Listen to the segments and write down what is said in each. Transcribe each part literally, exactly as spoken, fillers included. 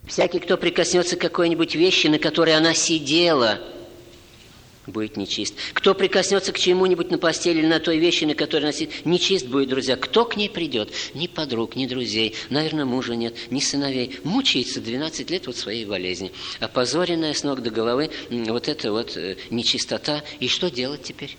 Всякий, кто прикоснется к какой-нибудь вещи, на которой она сидела, будет нечист. Кто прикоснется к чему-нибудь на постели или на той вещи, на которой она сидит, нечист будет, друзья. Кто к ней придет? Ни подруг, ни друзей, наверное, мужа нет, ни сыновей. Мучается двенадцать лет вот своей болезни. Опозоренная с ног до головы вот эта вот нечистота. И что делать теперь?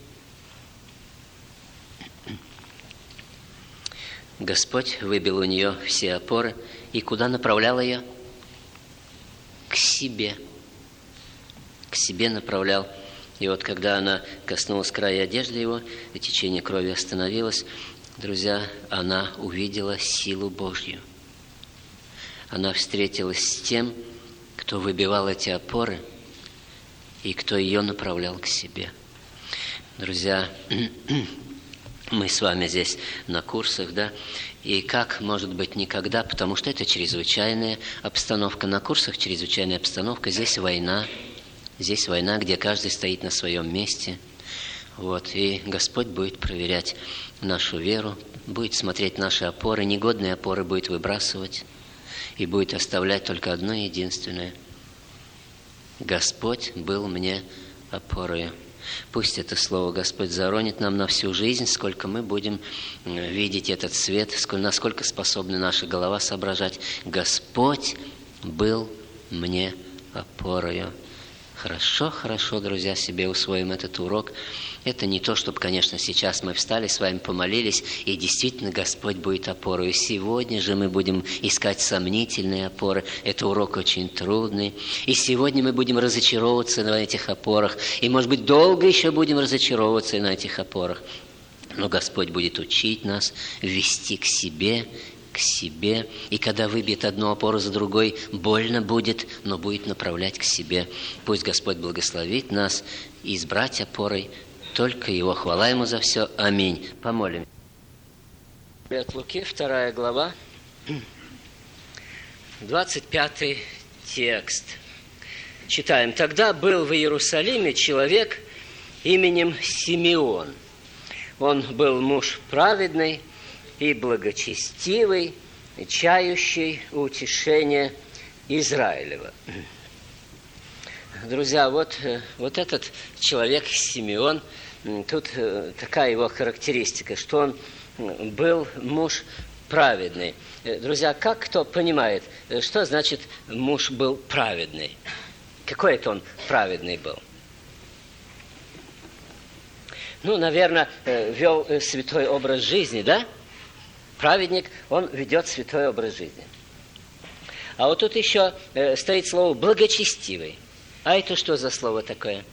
Господь выбил у нее все опоры. И куда направлял ее? К себе. К себе направлял. И вот когда она коснулась края одежды его, и течение крови остановилось, друзья, она увидела силу Божью. Она встретилась с тем, кто выбивал эти опоры и кто ее направлял к себе. Друзья, мы с вами здесь на курсах, да, и как, может быть, никогда, потому что это чрезвычайная обстановка. На курсах чрезвычайная обстановка, здесь война. Здесь война, где каждый стоит на своем месте. Вот, и Господь будет проверять нашу веру, будет смотреть наши опоры, негодные опоры будет выбрасывать и будет оставлять только одно единственное. Господь был мне опорою. Пусть это слово Господь заронит нам на всю жизнь, сколько мы будем видеть этот свет, насколько способна наша голова соображать. Господь был мне опорою. Хорошо, хорошо, друзья, себе усвоим этот урок. Это не то, чтобы, конечно, сейчас мы встали, с вами помолились, и действительно Господь будет опорой. Сегодня же мы будем искать сомнительные опоры. Это урок очень трудный. И сегодня мы будем разочаровываться на этих опорах. И, может быть, долго еще будем разочаровываться на этих опорах. Но Господь будет учить нас вести к себе, к себе. И когда выбьет одну опору за другой, больно будет, но будет направлять к себе. Пусть Господь благословит нас избрать опорой только Его. Хвала Ему за все. Аминь. Помолимся. От Луки, вторая глава, двадцать пятый текст. Читаем. «Тогда был в Иерусалиме человек именем Симеон. Он был муж праведный и благочестивый, чающий утешение Израилева». Друзья, вот, вот этот человек Симеон, тут такая его характеристика, что он был муж праведный. Друзья, как кто понимает, что значит муж был праведный? Какой это он праведный был? Ну, наверное, вел святой образ жизни, да? Праведник, он ведет святой образ жизни. А вот тут еще э, стоит слово «благочестивый». А это что за слово такое?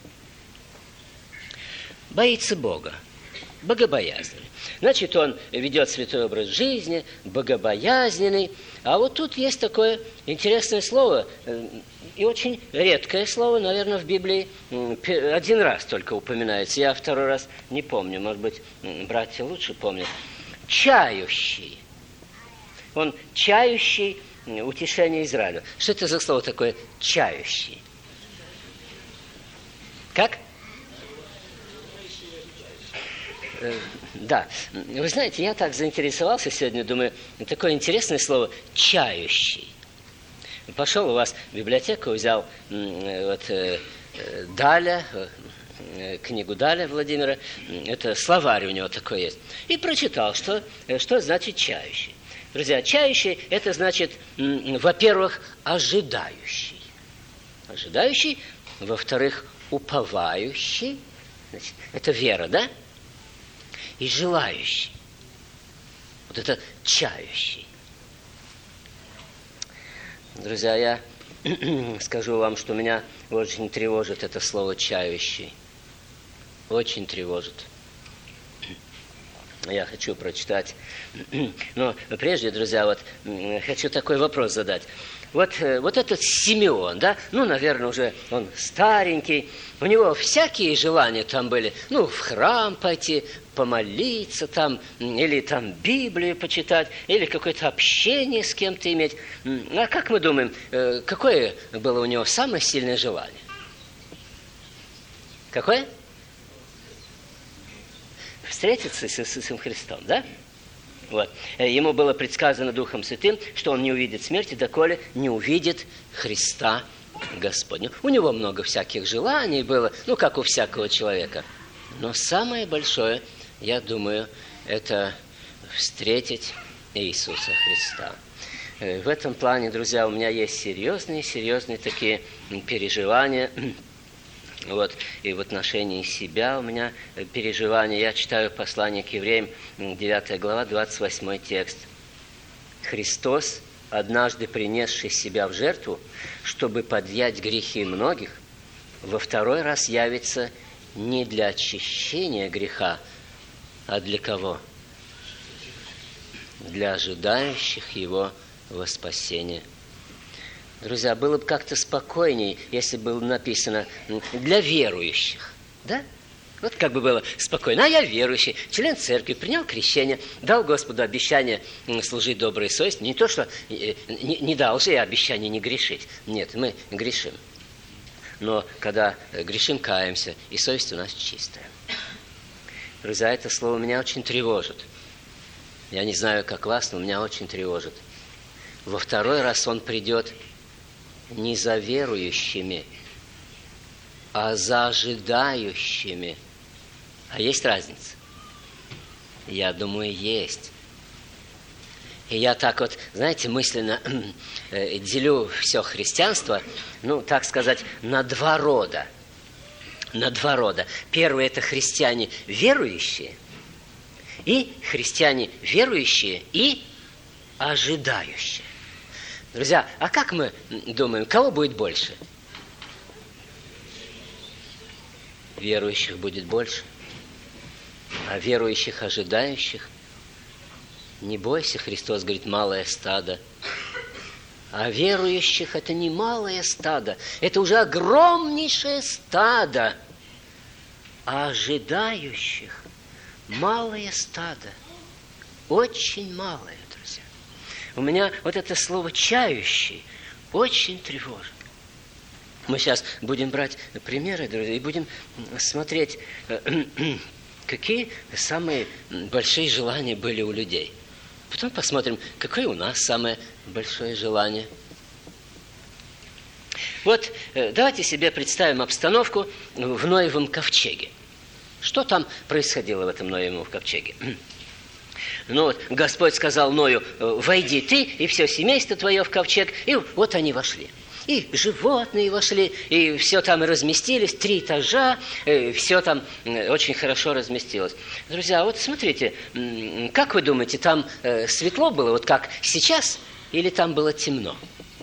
Боится Бога, богобоязненный. Значит, он ведет святой образ жизни, богобоязненный. А вот тут есть такое интересное слово, э, и очень редкое слово, наверное, в Библии э, один раз только упоминается. Я второй раз не помню, может быть, братья лучше помнят. Чающий. Он чающий утешение Израилю. Что это за слово такое чающий? Как? Э, да. Вы знаете, я так заинтересовался сегодня, думаю, такое интересное слово чающий. Пошел у вас в библиотеку, взял вот, э, Даля, книгу Даля Владимира, это словарь у него такой есть, и прочитал, что, что значит чающий. Друзья, чающий, это значит, во-первых, ожидающий. Ожидающий, во-вторых, уповающий, значит, это вера, да? И желающий. Вот это чающий. Друзья, я скажу вам, что меня очень тревожит это слово чающий. Очень тревожит. Я хочу прочитать. Но прежде, друзья, вот хочу такой вопрос задать. Вот, вот этот Симеон, да, ну, наверное, уже он старенький, у него всякие желания там были, ну, в храм пойти, помолиться там, или там Библию почитать, или какое-то общение с кем-то иметь. А как мы думаем, какое было у него самое сильное желание? Какое? Встретиться с Иисусом Христом, да? Вот. Ему было предсказано Духом Святым, что он не увидит смерти, доколе не увидит Христа Господня. У него много всяких желаний было, ну, как у всякого человека. Но самое большое, я думаю, это встретить Иисуса Христа. В этом плане, друзья, у меня есть серьезные, серьезные такие переживания. Вот, и в отношении себя у меня переживания. Я читаю послание к евреям, девятая глава, двадцать восьмой текст. Христос, однажды принесший себя в жертву, чтобы подъять грехи многих, во второй раз явится не для очищения греха, а для кого? Для ожидающих Его во спасение. Друзья, было бы как-то спокойней, если было написано «для верующих». Да? Вот как бы было спокойно. А я верующий, член церкви, принял крещение, дал Господу обещание служить доброй совести. Не то, что не, не дал же я обещание не грешить. Нет, мы грешим. Но когда грешим, каемся, и совесть у нас чистая. Друзья, это слово меня очень тревожит. Я не знаю, как вас, но меня очень тревожит. Во второй раз Он придет не за верующими, а за ожидающими. А есть разница? Я думаю, есть. И я так вот, знаете, мысленно делю все христианство, ну, так сказать, на два рода. На два рода. Первый – это христиане верующие, и христиане верующие и ожидающие. Друзья, а как мы думаем, кого будет больше? Верующих будет больше, а верующих, ожидающих. Не бойся, Христос говорит, малое стадо. А верующих это не малое стадо, это уже огромнейшее стадо. А ожидающих малое стадо, очень малое, друзья. У меня вот это слово «чающий» очень тревожит. Мы сейчас будем брать примеры, друзья, и будем смотреть, какие самые большие желания были у людей. Потом посмотрим, какое у нас самое большое желание. Вот давайте себе представим обстановку в Ноевом ковчеге. Что там происходило в этом Ноевом ковчеге? Ну вот, Господь сказал Ною, войди ты и все семейство твое в ковчег. И вот они вошли. И животные вошли, и все там разместились, три этажа, все там очень хорошо разместилось. Друзья, вот смотрите, как вы думаете, там светло было, вот как сейчас, или там было темно?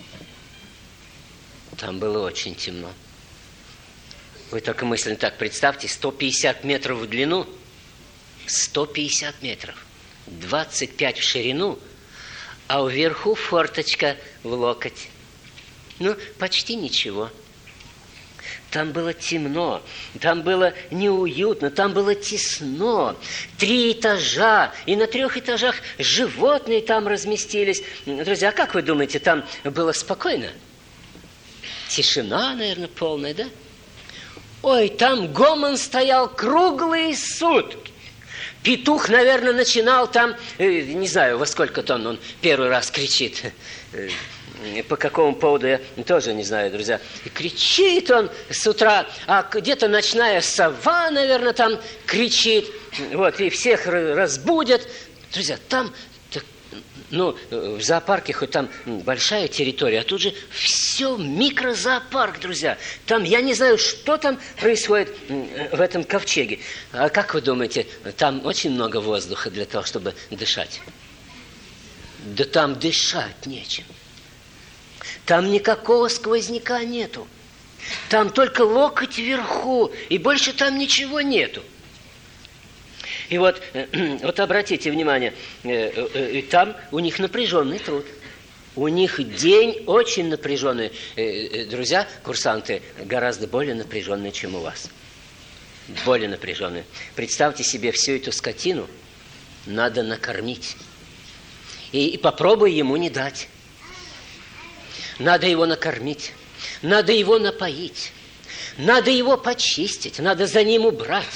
Там было очень темно. Вы только мысленно так представьте, сто пятьдесят метров в длину, сто пятьдесят метров, двадцать пять в ширину, а вверху форточка в локоть. Ну, почти ничего. Там было темно, там было неуютно, там было тесно. Три этажа, и на трех этажах животные там разместились. Друзья, а как вы думаете, там было спокойно? Тишина, наверное, полная, да? Ой, там гомон стоял круглые сутки. Петух, наверное, начинал там, не знаю, во сколько-то он, он первый раз кричит. По какому поводу, я тоже не знаю, друзья. И кричит он с утра, а где-то ночная сова, наверное, там кричит. Вот, и всех разбудят. Друзья, там, ну, в зоопарке хоть там большая территория, а тут же все микрозоопарк, друзья. Там, я не знаю, что там происходит в этом ковчеге. А как вы думаете, там очень много воздуха для того, чтобы дышать? Да там дышать нечем. Там никакого сквозняка нету. Там только локоть вверху, и больше там ничего нету. И вот, вот обратите внимание, там у них напряженный труд. У них день очень напряженный. Друзья, курсанты, гораздо более напряженные, чем у вас. Более напряженные. Представьте себе, всю эту скотину надо накормить. И, и попробуй ему не дать. Надо его накормить, надо его напоить, надо его почистить, надо за ним убрать,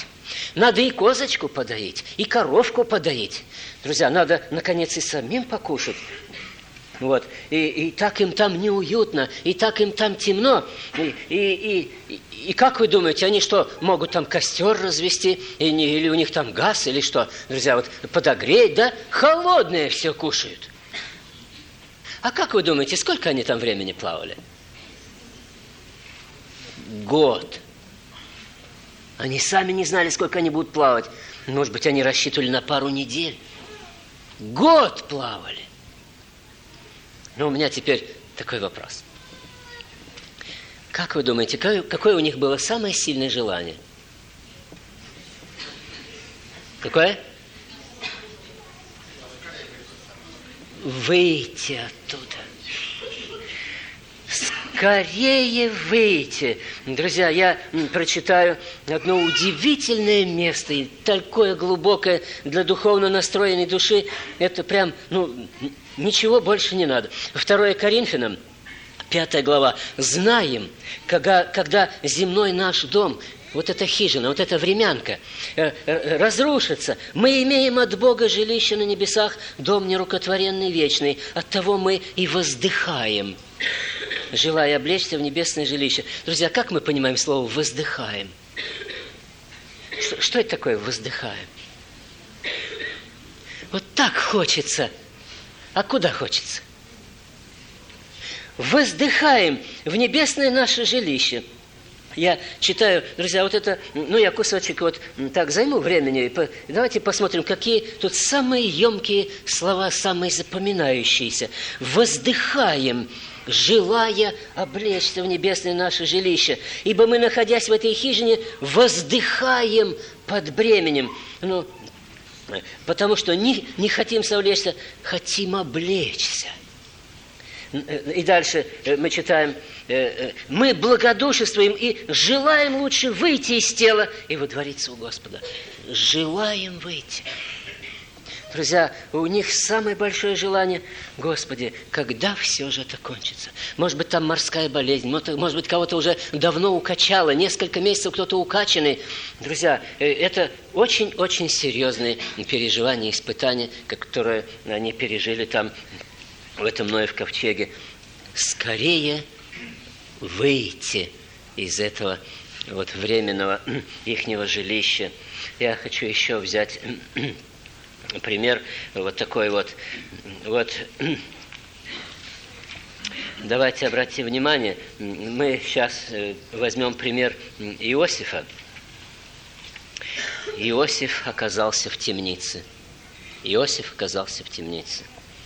Надо и козочку подоить, и коровку подоить. Друзья, надо, наконец, и самим покушать. Вот. И, и так им там неуютно, и так им там темно. И, и, и, и как вы думаете, они что, могут там костер развести? И не, или у них там газ, или что? Друзья, вот подогреть, да? Холодное все кушают. А как вы думаете, сколько они там времени плавали? Год. Они сами не знали, сколько они будут плавать. Может быть, они рассчитывали на пару недель. Год плавали. Но у меня теперь такой вопрос. Как вы думаете, какое у них было самое сильное желание? Какое? Выйти оттуда. Скорее выйти. Друзья, я прочитаю одно удивительное место, и такое глубокое для духовно настроенной души. Это прям, ну, ничего больше не надо. Второе Коринфянам, пятая глава. «Знаем, когда, когда земной наш дом, вот эта хижина, вот эта времянка разрушится, мы имеем от Бога жилище на небесах, дом нерукотворенный вечный. Оттого мы и воздыхаем, желая облечься в небесное жилище». Друзья, как мы понимаем слово «воздыхаем»? Что, что это такое «воздыхаем»? Вот так хочется. А куда хочется? Воздыхаем в небесное наше жилище. Я читаю, друзья, вот это, ну, я кусочек вот так займу времени. Давайте посмотрим, какие тут самые емкие слова, самые запоминающиеся. Воздыхаем, желая облечься в небесное наше жилище. Ибо мы, находясь в этой хижине, воздыхаем под бременем. Ну, потому что не, не хотим совлечься, хотим облечься. И дальше мы читаем: мы благодушествуем и желаем лучше выйти из тела и водвориться у Господа. Желаем выйти. Друзья, у них самое большое желание: Господи, когда все же это кончится? Может быть, там морская болезнь, может быть, кого-то уже давно укачало, несколько месяцев кто-то укачанный. Друзья, это очень-очень серьезные переживания, испытания, которые они пережили там, в этом Ноев ковчеге. Скорее выйти из этого вот временного ихнего жилища. Я хочу еще взять пример вот такой вот. Вот. Давайте обратим внимание. Мы сейчас возьмем пример Иосифа. Иосиф оказался в темнице. Иосиф оказался в темнице.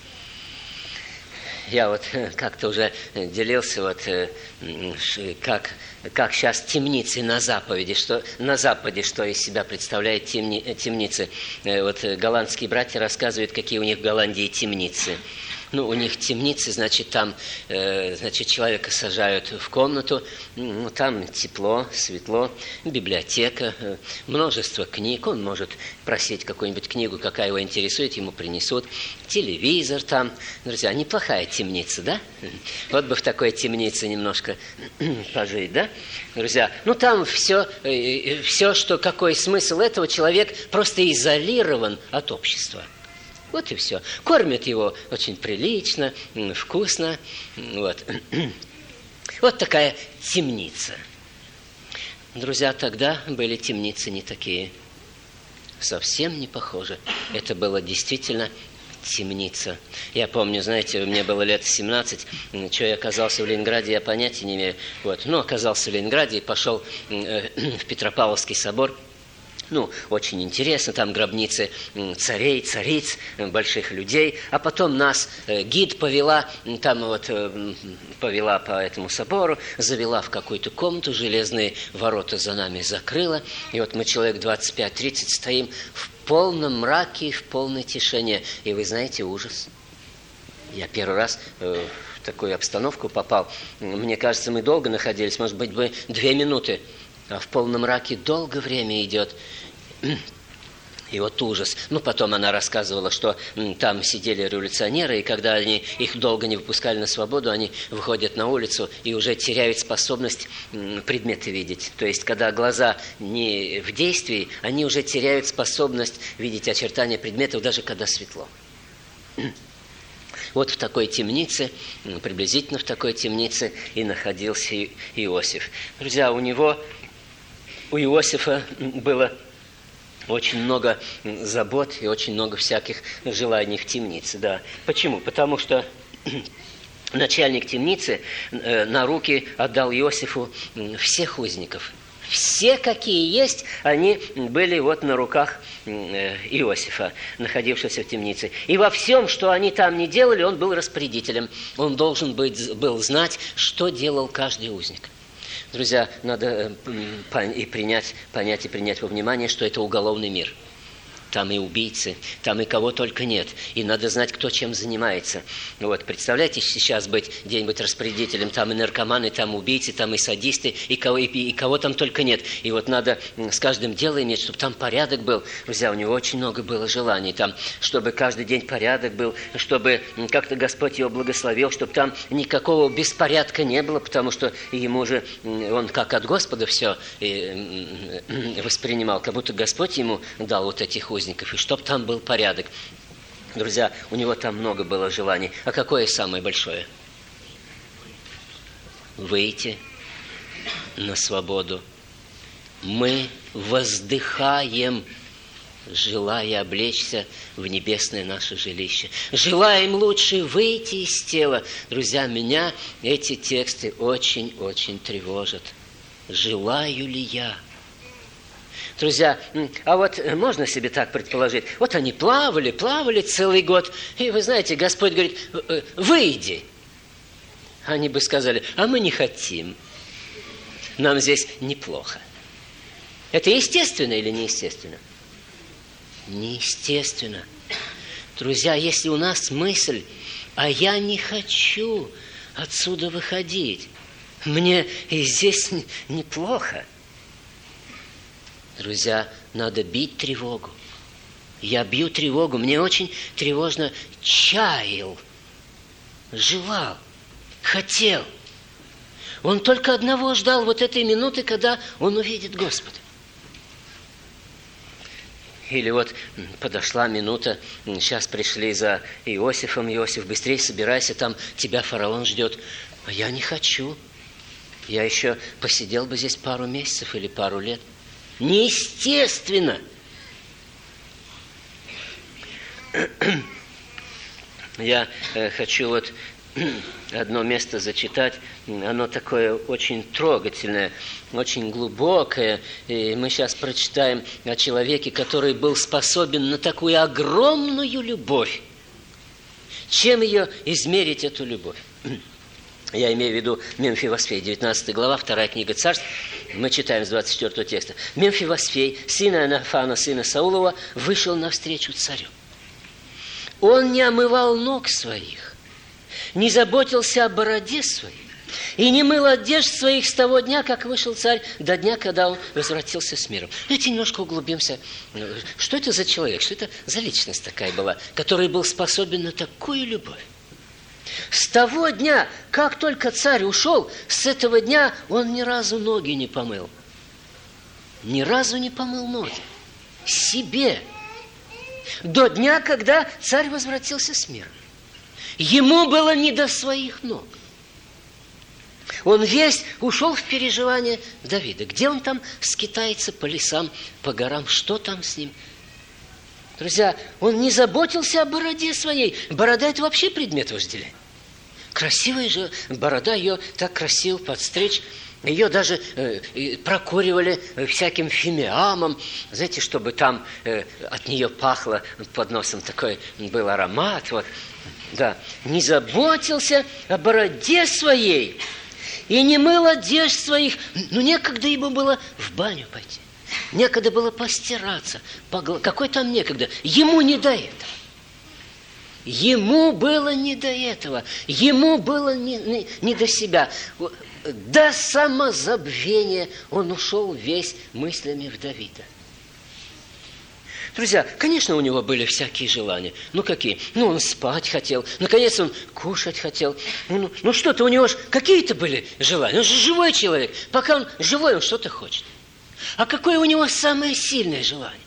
Я вот как-то уже делился, вот, как, как сейчас темницы на Западе, что, на Западе, что из себя представляет темни, темницы. Вот голландские братья рассказывают, какие у них в Голландии темницы. Ну, у них темницы, значит, там, э, значит, человека сажают в комнату, ну, там тепло, светло, библиотека, э, множество книг. Он может просить какую-нибудь книгу, какая его интересует, ему принесут. Телевизор там. Друзья, неплохая темница, да? Вот бы в такой темнице немножко пожить, да? Друзья, ну, там все, э, все, что, какой смысл этого, человек просто изолирован от общества. Вот и все. Кормят его очень прилично, вкусно. Вот. Вот такая темница. Друзья, тогда были темницы не такие. Совсем не похожи. Это была действительно темница. Я помню, знаете, мне было лет семнадцать, что я оказался в Ленинграде, я понятия не имею. Вот. Ну, оказался в Ленинграде и пошел в Петропавловский собор. Ну, очень интересно, там гробницы царей, цариц, больших людей. А потом нас гид повела, там вот повела по этому собору, завела в какую-то комнату, железные ворота за нами закрыла. И вот мы человек двадцать пять тридцать стоим в полном мраке, в полной тишине. И вы знаете, ужас. Я первый раз в такую обстановку попал. Мне кажется, мы долго находились, может быть, бы две минуты. А в полном мраке долгое время идет. И вот ужас. Ну, потом она рассказывала, что м, там сидели революционеры, и когда они их долго не выпускали на свободу, они выходят на улицу и уже теряют способность м, предметы видеть. То есть, когда глаза не в действии, они уже теряют способность видеть очертания предметов, даже когда светло. Вот в такой темнице, приблизительно в такой темнице и находился Иосиф. Друзья, у него, у Иосифа было очень много забот и очень много всяких желаний в темнице. Да. Почему? Потому что начальник темницы на руки отдал Иосифу всех узников. Все, какие есть, они были вот на руках Иосифа, находившегося в темнице. И во всем, что они там не делали, он был распорядителем. Он должен быть, был знать, что делал каждый узник. Друзья, надо и принять, понять и принять во внимание, что это уголовный мир. Там и убийцы, там и кого только нет. И надо знать, кто чем занимается. Вот, представляете, сейчас быть где-нибудь распорядителем, там и наркоманы, там убийцы, там и садисты, и кого, и, и кого там только нет. И вот надо с каждым дело иметь, чтобы там порядок был. Друзья, у него очень много было желаний. Там, чтобы каждый день порядок был, чтобы как-то Господь его благословил, чтобы там никакого беспорядка не было, потому что ему же, он как от Господа все воспринимал, как будто Господь ему дал вот этих узников. И чтоб там был порядок. Друзья, у него там много было желаний. А какое самое большое? Выйти на свободу. Мы воздыхаем, желая облечься в небесное наше жилище. Желаем лучше выйти из тела. Друзья, меня эти тексты очень-очень тревожат. Желаю ли я? Друзья, а вот можно себе так предположить, вот они плавали, плавали целый год, и вы знаете, Господь говорит, выйди. Они бы сказали, а мы не хотим, нам здесь неплохо. Это естественно или неестественно? Неестественно. Друзья, если у нас мысль, а я не хочу отсюда выходить, мне и здесь неплохо. Друзья, надо бить тревогу. Я бью тревогу. Мне очень тревожно. Чаял, желал, хотел. Он только одного ждал вот этой минуты, когда он увидит Господа. Или вот подошла минута, сейчас пришли за Иосифом. Иосиф, быстрее собирайся, там тебя фараон ждет. А я не хочу. Я еще посидел бы здесь пару месяцев или пару лет. Неестественно. Я э, хочу вот одно место зачитать. Оно такое очень трогательное, очень глубокое. И мы сейчас прочитаем о человеке, который был способен на такую огромную любовь. Чем ее измерить, эту любовь? Я имею в виду Мемфивосфей, девятнадцатая глава, вторая книга Царств. Мы читаем с двадцать четвёртого текста. Мемфивосфей, сын Иоаннафана, сына Саулова, вышел навстречу царю. Он не омывал ног своих, не заботился о бороде своей и не мыл одежд своих с того дня, как вышел царь, до дня, когда он возвратился с миром. Давайте немножко углубимся. Что это за человек, что это за личность такая была, который был способен на такую любовь? С того дня, как только царь ушел, с этого дня он ни разу ноги не помыл. Ни разу не помыл ноги. Себе. До дня, когда царь возвратился с миром. Ему было не до своих ног. Он весь ушел в переживания Давида. Где он там скитается по лесам, по горам? Что там с ним? Друзья, он не заботился о бороде своей. Борода – это вообще предмет вожделения. Красивая же борода, ее так красиво подстричь. Ее даже э, прокуривали всяким фимиамом, знаете, чтобы там э, от нее пахло, под носом такой был аромат. Вот. Да. Не заботился о бороде своей и не мыл одежд своих. Ну, некогда ему было в баню пойти. Некогда было постираться. Погла... Какой там некогда? Ему не до этого. Ему было не до этого. Ему было не, не, не до себя. До самозабвения он ушел весь мыслями в Давида. Друзья, конечно, у него были всякие желания. Ну, какие? Ну, он спать хотел. Наконец, он кушать хотел. Ну, ну что-то у него же какие-то были желания. Он же живой человек. Пока он живой, он что-то хочет. А какое у него самое сильное желание?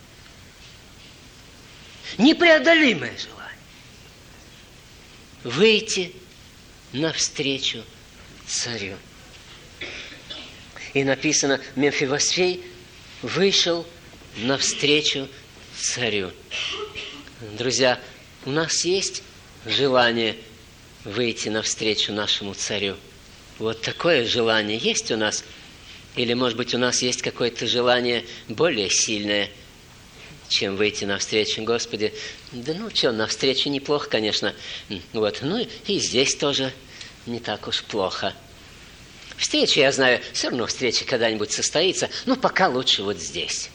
Непреодолимое желание. Выйти навстречу царю. И написано, Мемфивосфей вышел навстречу царю. Друзья, у нас есть желание выйти навстречу нашему царю. Вот такое желание есть у нас. Или, может быть, у нас есть какое-то желание более сильное, чем выйти навстречу. Господи, да ну что, навстречу неплохо, конечно. Вот. Ну и здесь тоже не так уж плохо. Встреча, я знаю, все равно встреча когда-нибудь состоится, но пока лучше вот здесь.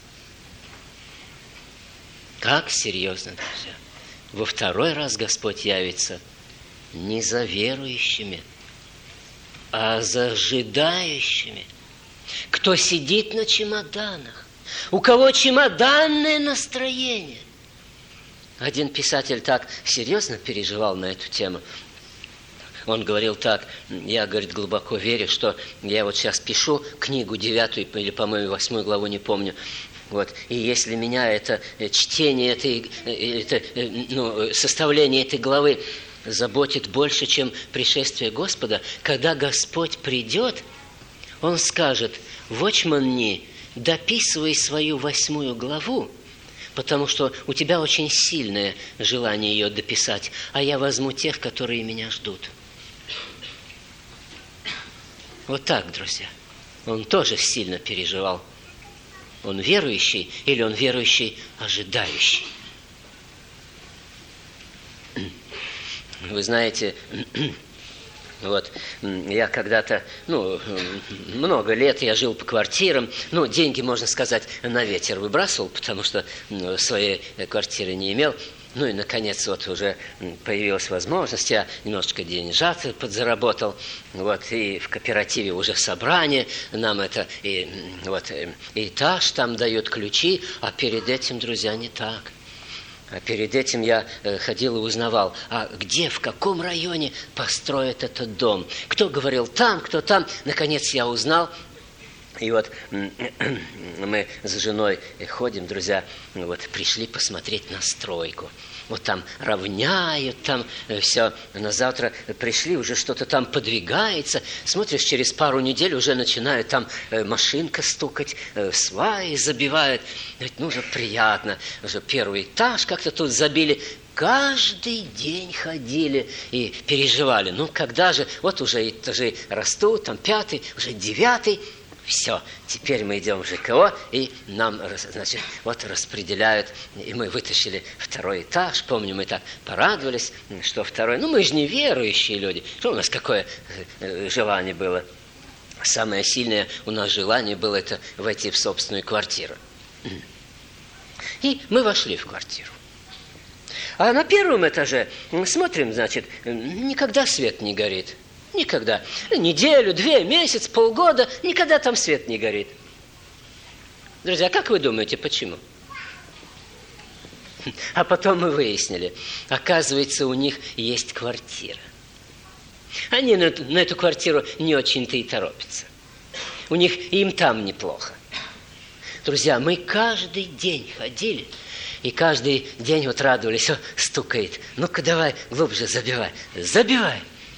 Как серьезно, друзья. Во второй раз Господь явится не за верующими, а за ожидающими. Кто сидит на чемоданах, у кого чемоданное настроение. Один писатель так серьезно переживал на эту тему. Он говорил так: я, говорит, глубоко верю, что я вот сейчас пишу книгу девятую или, по-моему, восьмую главу, не помню. Вот. И если меня это чтение этой, это, ну, составление этой главы заботит больше, чем пришествие Господа, когда Господь придет, Он скажет: «Вочманни, дописывай свою восьмую главу, потому что у тебя очень сильное желание ее дописать, а я возьму тех, которые меня ждут». Вот так, друзья. Он тоже сильно переживал. Он верующий или он верующий ожидающий? Вы знаете, вот я когда-то, ну, много лет я жил по квартирам, ну, деньги, можно сказать, на ветер выбрасывал, потому что ну, своей квартиры не имел. Ну и, наконец, вот уже появилась возможность, я немножечко деньжат подзаработал, вот, и в кооперативе уже собрание, нам это, и, вот, и этаж там дают ключи, а перед этим, друзья, не так. А перед этим я ходил и узнавал, а где, в каком районе построят этот дом. Кто говорил там, кто там. Наконец я узнал. И вот мы с женой ходим, друзья, вот пришли посмотреть на стройку. Вот там равняют, там все. На завтра пришли, уже что-то там подвигается. Смотришь, через пару недель уже начинает там машинка стукать, сваи забивают. Ну, уже приятно. Уже первый этаж как-то тут забили. Каждый день ходили и переживали. Ну, когда же? Вот уже этажи растут, там пятый, уже девятый. Все, теперь мы идем в ЖКО, и нам, значит, вот распределяют, и мы вытащили второй этаж. Помню, мы так порадовались, что второй. Ну, мы же не верующие люди. Что у нас какое желание было? Самое сильное у нас желание было это войти в собственную квартиру. И мы вошли в квартиру. А на первом этаже смотрим, значит, никогда свет не горит. Никогда. Неделю, две, месяц, полгода, никогда там свет не горит. Друзья, как вы думаете, почему? А потом мы выяснили, оказывается, у них есть квартира. Они на эту, на эту квартиру не очень-то и торопятся. У них им там неплохо. Друзья, мы каждый день ходили, и каждый день вот радовались: о, стукает. Ну-ка давай глубже забивай. Забивай.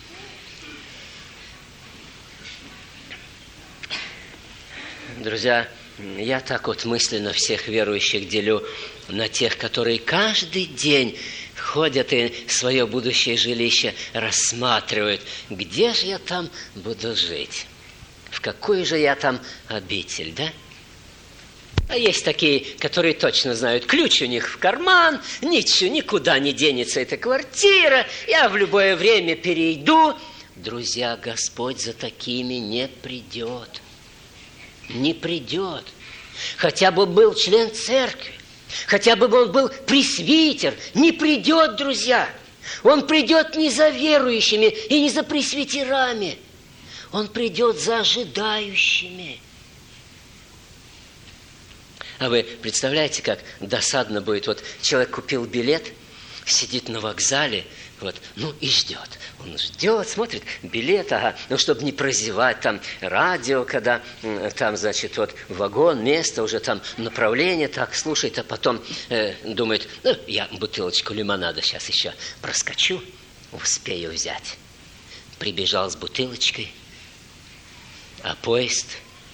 Друзья, я так вот мысленно всех верующих делю на тех, которые каждый день ходят и свое будущее жилище рассматривают. Где же я там буду жить? В какую же я там обитель, да? А есть такие, которые точно знают, ключ у них в карман, ничего, никуда не денется эта квартира, я в любое время перейду. Друзья, Господь за такими не придет. Не придет. Хотя бы был член церкви, хотя бы он был пресвитер, не придет, друзья. Он придет не за верующими и не за пресвитерами. Он придет за ожидающими. А вы представляете, как досадно будет? Вот человек купил билет, сидит на вокзале, вот, ну и ждет. Он ждет, смотрит, билет, ага, ну, чтобы не прозевать, там, радио, когда там, значит, вот, вагон, место, уже там направление, так, слушает, а потом э, думает, ну, я бутылочку лимонада сейчас еще проскочу, успею взять. Прибежал с бутылочкой, а поезд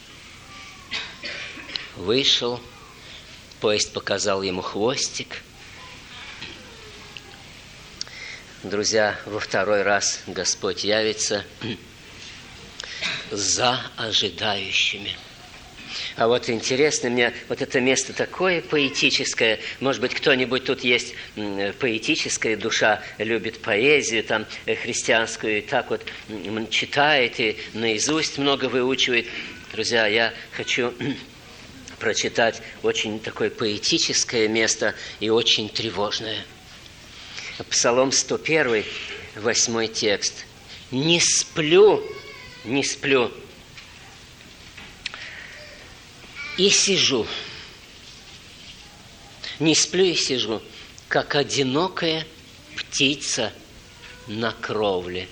вышел, поезд показал ему хвостик. Друзья, во второй раз Господь явится за ожидающими. А вот интересно, мне вот это место такое поэтическое. Может быть, кто-нибудь тут есть поэтическая душа, любит поэзию там христианскую, и так вот читает, и наизусть много выучивает. Друзья, я хочу прочитать очень такое поэтическое место и очень тревожное. Псалом сто один, восьмой текст. «Не сплю, не сплю, и сижу, не сплю и сижу, как одинокая птица на кровле».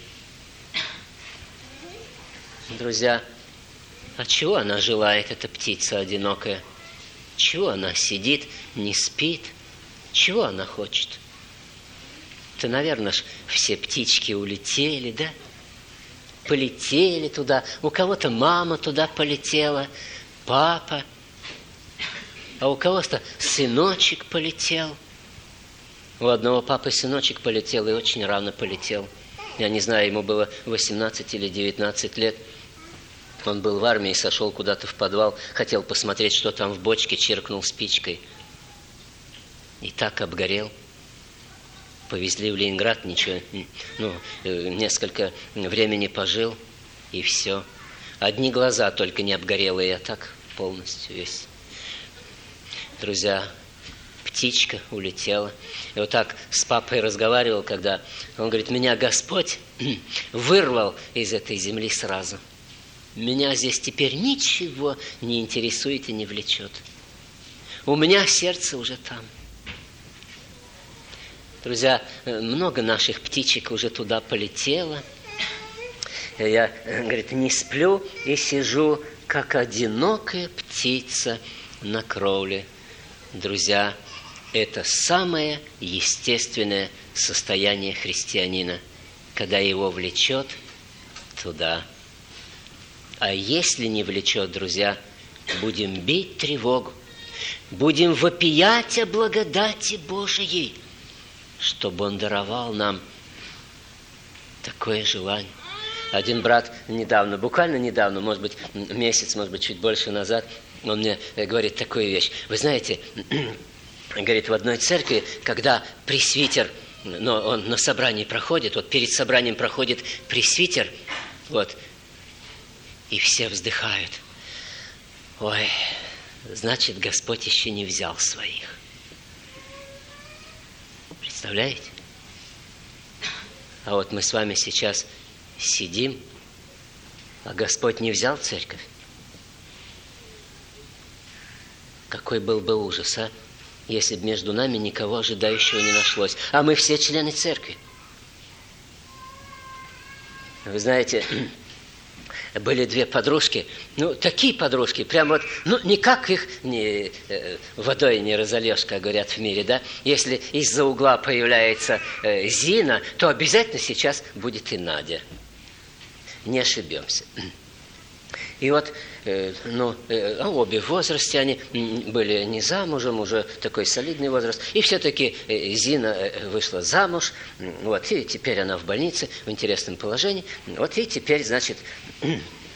Друзья, а чего она желает, эта птица одинокая? Чего она сидит, не спит? Чего она хочет? То, наверное, ж все птички улетели, да? Полетели туда. У кого-то мама туда полетела, папа. А у кого-то сыночек полетел. У одного папы сыночек полетел и очень рано полетел. Я не знаю, ему было восемнадцать или девятнадцать лет. Он был в армии, сошел куда-то в подвал, хотел посмотреть, что там в бочке, чиркнул спичкой. И так обгорел. Повезли в Ленинград, ничего, ну, несколько времени пожил, и все. Одни глаза только не обгорелые, а так полностью весь. Друзья, птичка улетела. И вот так с папой разговаривал, когда он говорит, меня Господь вырвал из этой земли сразу. Меня здесь теперь ничего не интересует и не влечет. У меня сердце уже там. Друзья, много наших птичек уже туда полетело. Я, говорит, не сплю и сижу, как одинокая птица на кровле. Друзья, это самое естественное состояние христианина, когда его влечет туда. А если не влечет, друзья, будем бить тревогу, будем вопиять о благодати Божией, чтобы Он даровал нам такое желание. Один брат недавно, буквально недавно, может быть, месяц, может быть, чуть больше назад, он мне говорит такую вещь. Вы знаете, говорит, в одной церкви, когда пресвитер, но он на собрании проходит, вот перед собранием проходит пресвитер, вот, и все вздыхают. Ой, значит, Господь еще не взял своих. Представляете? А вот мы с вами сейчас сидим, а Господь не взял церковь. Какой был бы ужас, а? Если бы между нами никого ожидающего не нашлось. А мы все члены церкви. Вы знаете, были две подружки, ну, такие подружки, прям вот, ну, никак их не, э, водой не разольешь, как говорят в мире, да? Если из-за угла появляется э, Зина, то обязательно сейчас будет и Надя. Не ошибемся. И вот, э, ну, э, обе в возрасте, они были не замужем, уже такой солидный возраст. И все-таки э, Зина э, вышла замуж, вот, и теперь она в больнице, в интересном положении. Вот, и теперь, значит, э,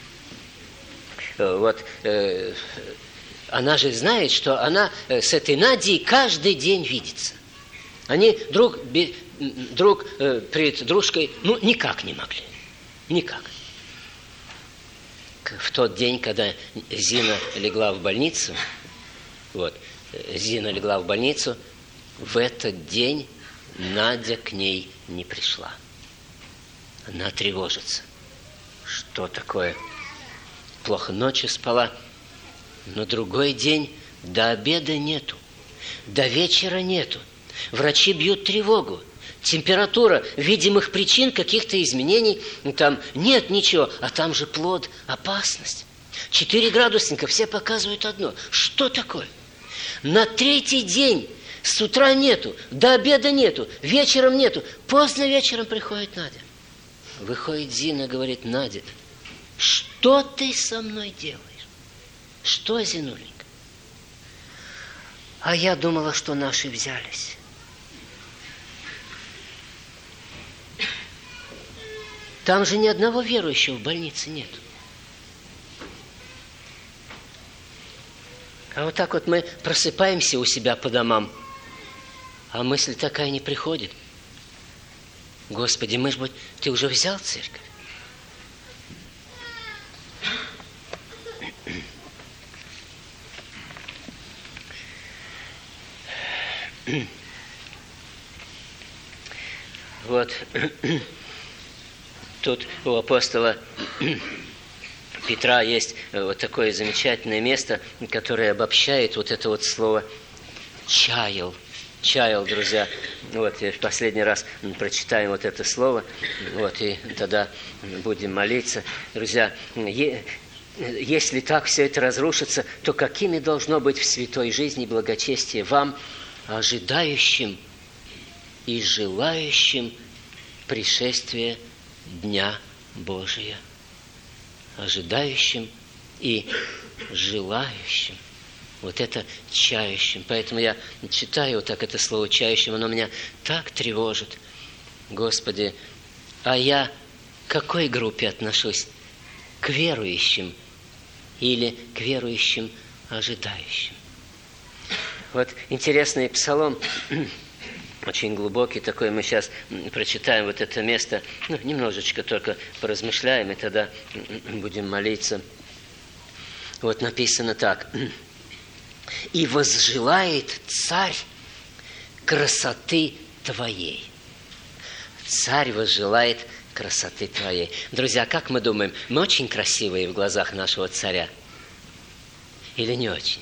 вот, э, она же знает, что она э, с этой Надей каждый день видится. Они друг, бе, друг э, перед дружкой, ну, никак не могли. Никак. В тот день, когда Зина легла в больницу, вот, Зина легла в больницу, в этот день Надя к ней не пришла. Она тревожится. Что такое? Плохо ночью спала. На другой день до обеда нету, до вечера нету. Врачи бьют тревогу. Температура, видимых причин, каких-то изменений, там нет ничего, а там же плод, опасность. Четыре градусника, все показывают одно. Что такое? На третий день с утра нету, до обеда нету, вечером нету. Поздно вечером приходит Надя. Выходит Зина, говорит: Надя, что ты со мной делаешь? Что, Зинуленька? А я думала, что наши взялись. Там же ни одного верующего в больнице нет. А вот так вот мы просыпаемся у себя по домам, а мысль такая не приходит. Господи, может быть, ты уже взял церковь? Вот. Тут у апостола Петра есть вот такое замечательное место, которое обобщает вот это вот слово «чаял». Чаял, друзья. Вот, и в последний раз прочитаем вот это слово, вот, и тогда будем молиться. Друзья, е- если так все это разрушится, то какими должно быть в святой жизни благочестие вам, ожидающим и желающим пришествия Дня Божия, ожидающим и желающим. Вот это чающим. Поэтому я читаю вот так это слово чающим, оно меня так тревожит. Господи, а я к какой группе отношусь? К верующим или к верующим ожидающим? Вот интересный псалом, очень глубокий такой, мы сейчас прочитаем вот это место, ну, немножечко только поразмышляем, и тогда будем молиться. Вот написано так: «И возжелает царь красоты твоей». Царь возжелает красоты твоей. Друзья, как мы думаем, мы очень красивые в глазах нашего царя? Или не очень?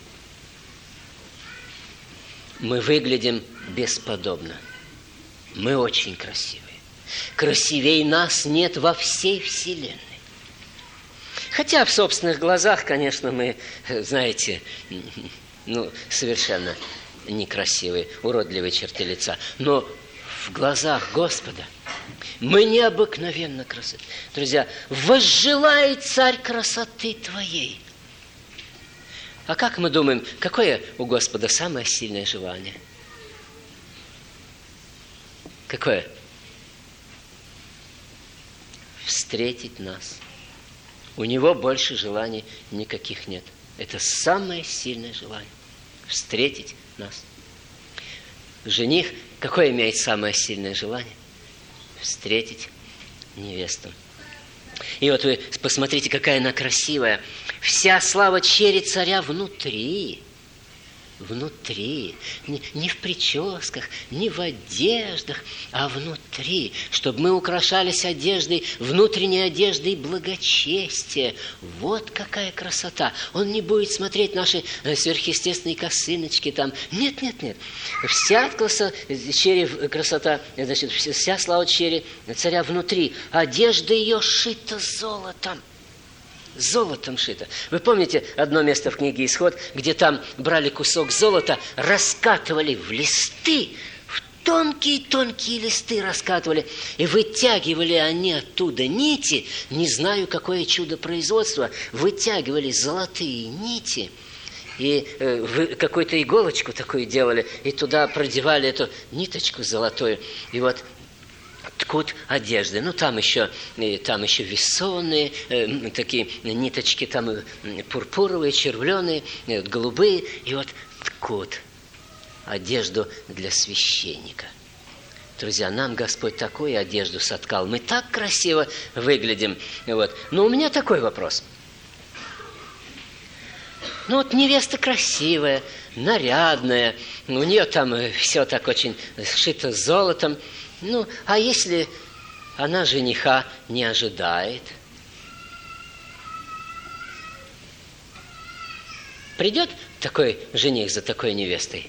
Мы выглядим бесподобно. Мы очень красивые. Красивей нас нет во всей вселенной. Хотя в собственных глазах, конечно, мы, знаете, ну, совершенно некрасивые, уродливые черты лица. Но в глазах Господа мы необыкновенно красивы. Друзья, возжелает царь красоты твоей. А как мы думаем, какое у Господа самое сильное желание? Какое? Встретить нас. У него больше желаний никаких нет. Это самое сильное желание. Встретить нас. Жених, какое имеет самое сильное желание? Встретить невесту. И вот вы посмотрите, какая она красивая. Вся слава чери царя внутри. Внутри. Не, не в прическах, не в одеждах, а внутри. Чтобы мы украшались одеждой, внутренней одеждой благочестия. Вот какая красота. Он не будет смотреть наши сверхъестественные косыночки там. Нет, нет, нет. Вся красота, чери, красота, значит, вся слава чери царя внутри. Одежда ее шита золотом. Золотом шито. Вы помните одно место в книге «Исход», где там брали кусок золота, раскатывали в листы, в тонкие-тонкие листы раскатывали, и вытягивали они оттуда нити, не знаю, какое чудо производства, вытягивали золотые нити, и э, какую-то иголочку такую делали, и туда продевали эту ниточку золотую, и вот ткут одежды. Ну, там еще, там еще весонные, э, такие ниточки, там э, пурпуровые, червленые, э, голубые. И вот ткут одежду для священника. Друзья, нам Господь такую одежду соткал. Мы так красиво выглядим. Вот. Но у меня такой вопрос. Ну, вот невеста красивая, нарядная. У нее там все так очень сшито золотом. Ну, а если она жениха не ожидает? Придет такой жених за такой невестой?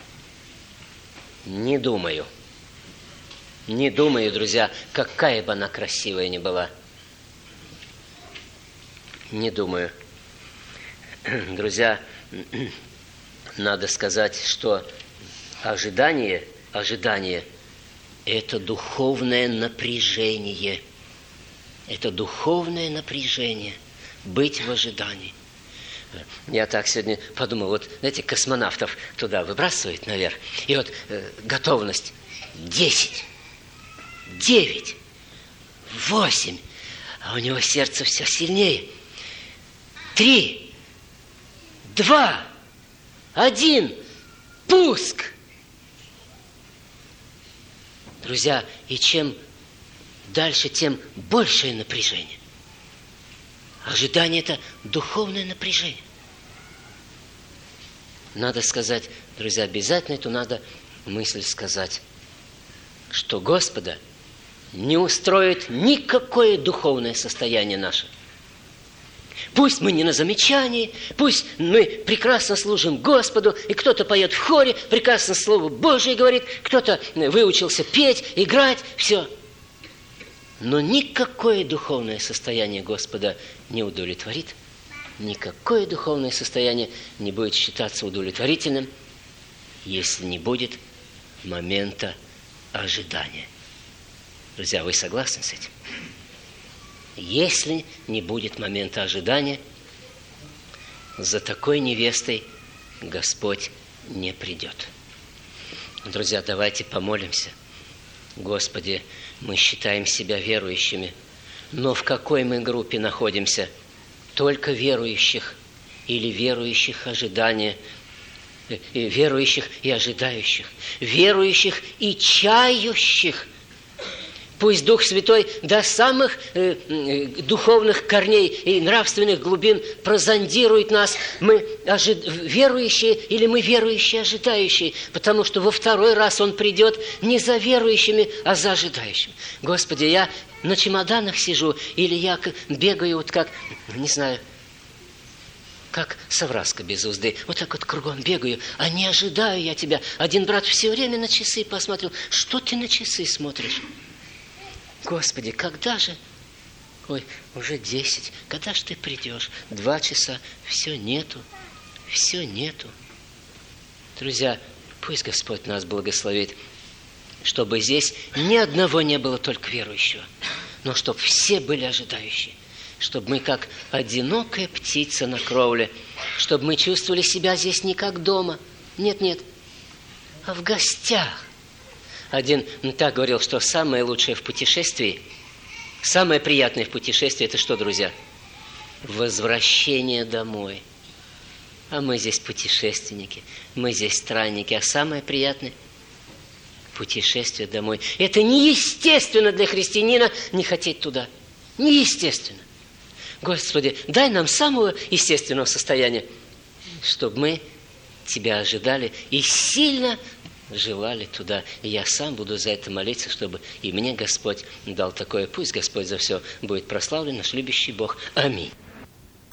Не думаю. Не думаю, друзья, какая бы она красивая ни была. Не думаю. Друзья, надо сказать, что ожидание, ожидание – это духовное напряжение. Это духовное напряжение. Быть в ожидании. Я так сегодня подумал, вот, знаете, космонавтов туда выбрасывают наверх, и вот э, готовность десять, девять, восемь, а у него сердце все сильнее. Три, два, один, пуск. Друзья, и чем дальше, тем большее напряжение. Ожидание – это духовное напряжение. Надо сказать, друзья, обязательно эту надо мысль сказать, что Господа не устроит никакое духовное состояние наше. Пусть мы не на замечании, пусть мы прекрасно служим Господу, и кто-то поет в хоре, прекрасно Слово Божие говорит, кто-то выучился петь, играть, все. Но никакое духовное состояние Господа не удовлетворит, никакое духовное состояние не будет считаться удовлетворительным, если не будет момента ожидания. Друзья, вы согласны с этим? Если не будет момента ожидания, за такой невестой Господь не придет. Друзья, давайте помолимся. Господи, мы считаем себя верующими, но в какой мы группе находимся? Только верующих или верующих ожидания, верующих и ожидающих, верующих и чающих. Пусть Дух Святой до самых э, э, духовных корней и нравственных глубин прозондирует нас. Мы ожид... верующие или мы верующие ожидающие, потому что во второй раз Он придет не за верующими, а за ожидающими. Господи, я на чемоданах сижу, или я бегаю вот как, не знаю, как совраска без узды. Вот так вот кругом бегаю, а не ожидаю я Тебя. Один брат все время на часы посмотрел. Что ты на часы смотришь? Господи, когда же? Ой, уже десять. Когда же ты придешь? Два часа. Все нету. Все нету. Друзья, пусть Господь нас благословит, чтобы здесь ни одного не было только верующего, но чтобы все были ожидающие. Чтобы мы, как одинокая птица на кровле, чтобы мы чувствовали себя здесь не как дома. Нет, нет, а в гостях. Один так говорил, что самое лучшее в путешествии, самое приятное в путешествии, это что, друзья? Возвращение домой. А мы здесь путешественники, мы здесь странники, а самое приятное – путешествие домой. Это неестественно для христианина не хотеть туда. Неестественно. Господи, дай нам самого естественного состояния, чтобы мы Тебя ожидали и сильно желали туда. И я сам буду за это молиться, чтобы и мне Господь дал такое. Пусть Господь за все будет прославлен, наш любящий Бог. Аминь.